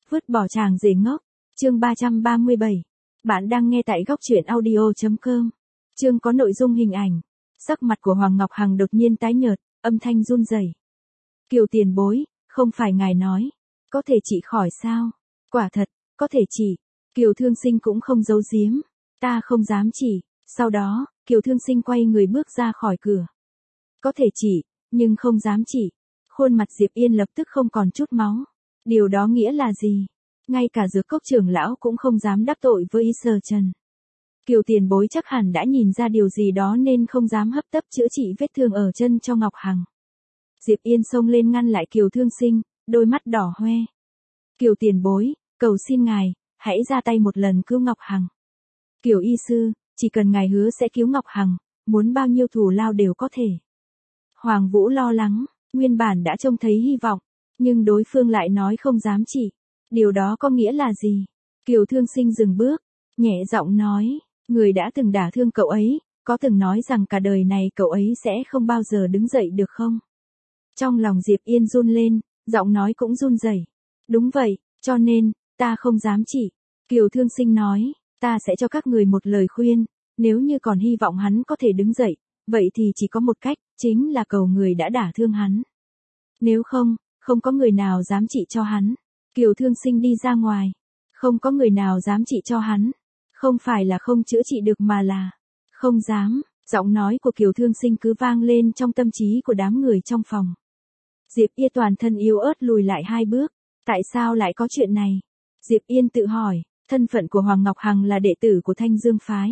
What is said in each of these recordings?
Vứt bỏ chàng rể ngốc. Chương 337. Bạn đang nghe tại góc truyện audio.com. Chương có nội dung hình ảnh. Sắc mặt của Hoàng Ngọc Hằng đột nhiên tái nhợt, âm thanh run rẩy. Kiều tiền bối, không phải ngài nói, có thể trị khỏi sao? Quả thật, có thể trị. Kiều Thương Sinh cũng không giấu giếm. Ta không dám trị. Sau đó, Kiều Thương Sinh quay người bước ra khỏi cửa. Có thể trị, nhưng không dám trị. Khuôn mặt Diệp Yên lập tức không còn chút máu. Điều đó nghĩa là gì? Ngay cả Dược Cốc trưởng lão cũng không dám đắc tội với Y Sở Trần. Kiều tiền bối chắc hẳn đã nhìn ra điều gì đó nên không dám hấp tấp chữa trị vết thương ở chân cho Ngọc Hằng. Diệp Yên xông lên ngăn lại Kiều Thương Sinh, đôi mắt đỏ hoe. Kiều tiền bối, cầu xin ngài, hãy ra tay một lần cứu Ngọc Hằng. Kiều y sư, chỉ cần ngài hứa sẽ cứu Ngọc Hằng, muốn bao nhiêu thù lao đều có thể. Hoàng Vũ lo lắng, nguyên bản đã trông thấy hy vọng, nhưng đối phương lại nói không dám trị. Điều đó có nghĩa là gì? Kiều Thương Sinh dừng bước, nhẹ giọng nói, người đã từng đả thương cậu ấy, có từng nói rằng cả đời này cậu ấy sẽ không bao giờ đứng dậy được không? Trong lòng Diệp Yên run lên, giọng nói cũng run rẩy. Đúng vậy, cho nên, ta không dám trị. Kiều Thương Sinh nói, ta sẽ cho các người một lời khuyên, nếu như còn hy vọng hắn có thể đứng dậy, vậy thì chỉ có một cách, chính là cầu người đã đả thương hắn. Nếu không, không có người nào dám trị cho hắn. Kiều Thương Sinh đi ra ngoài. Không có người nào dám trị cho hắn. Không phải là không chữa trị được mà là không dám. Giọng nói của Kiều Thương Sinh cứ vang lên trong tâm trí của đám người trong phòng. Diệp Yên toàn thân yếu ớt lùi lại 2 bước. Tại sao lại có chuyện này? Diệp Yên tự hỏi, thân phận của Hoàng Ngọc Hằng là đệ tử của Thanh Dương Phái.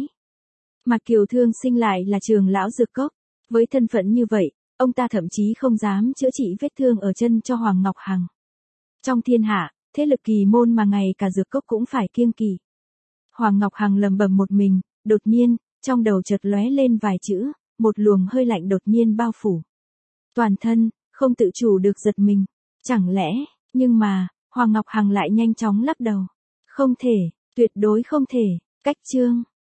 Mà Kiều Thương Sinh lại là trưởng lão Dược Cốc. Với thân phận như vậy, ông ta thậm chí không dám chữa trị vết thương ở chân cho Hoàng Ngọc Hằng. Trong thiên hạ, thế lực kỳ môn mà ngay cả Dược Cốc cũng phải kiêng kỵ. Hoàng Ngọc Hằng lẩm bẩm một mình, đột nhiên, trong đầu chợt lóe lên vài chữ, một luồng hơi lạnh đột nhiên bao phủ. Toàn thân, không tự chủ được giật mình. Chẳng lẽ, nhưng mà, Hoàng Ngọc Hằng lại nhanh chóng lắc đầu. Không thể, tuyệt đối không thể. Cách chương.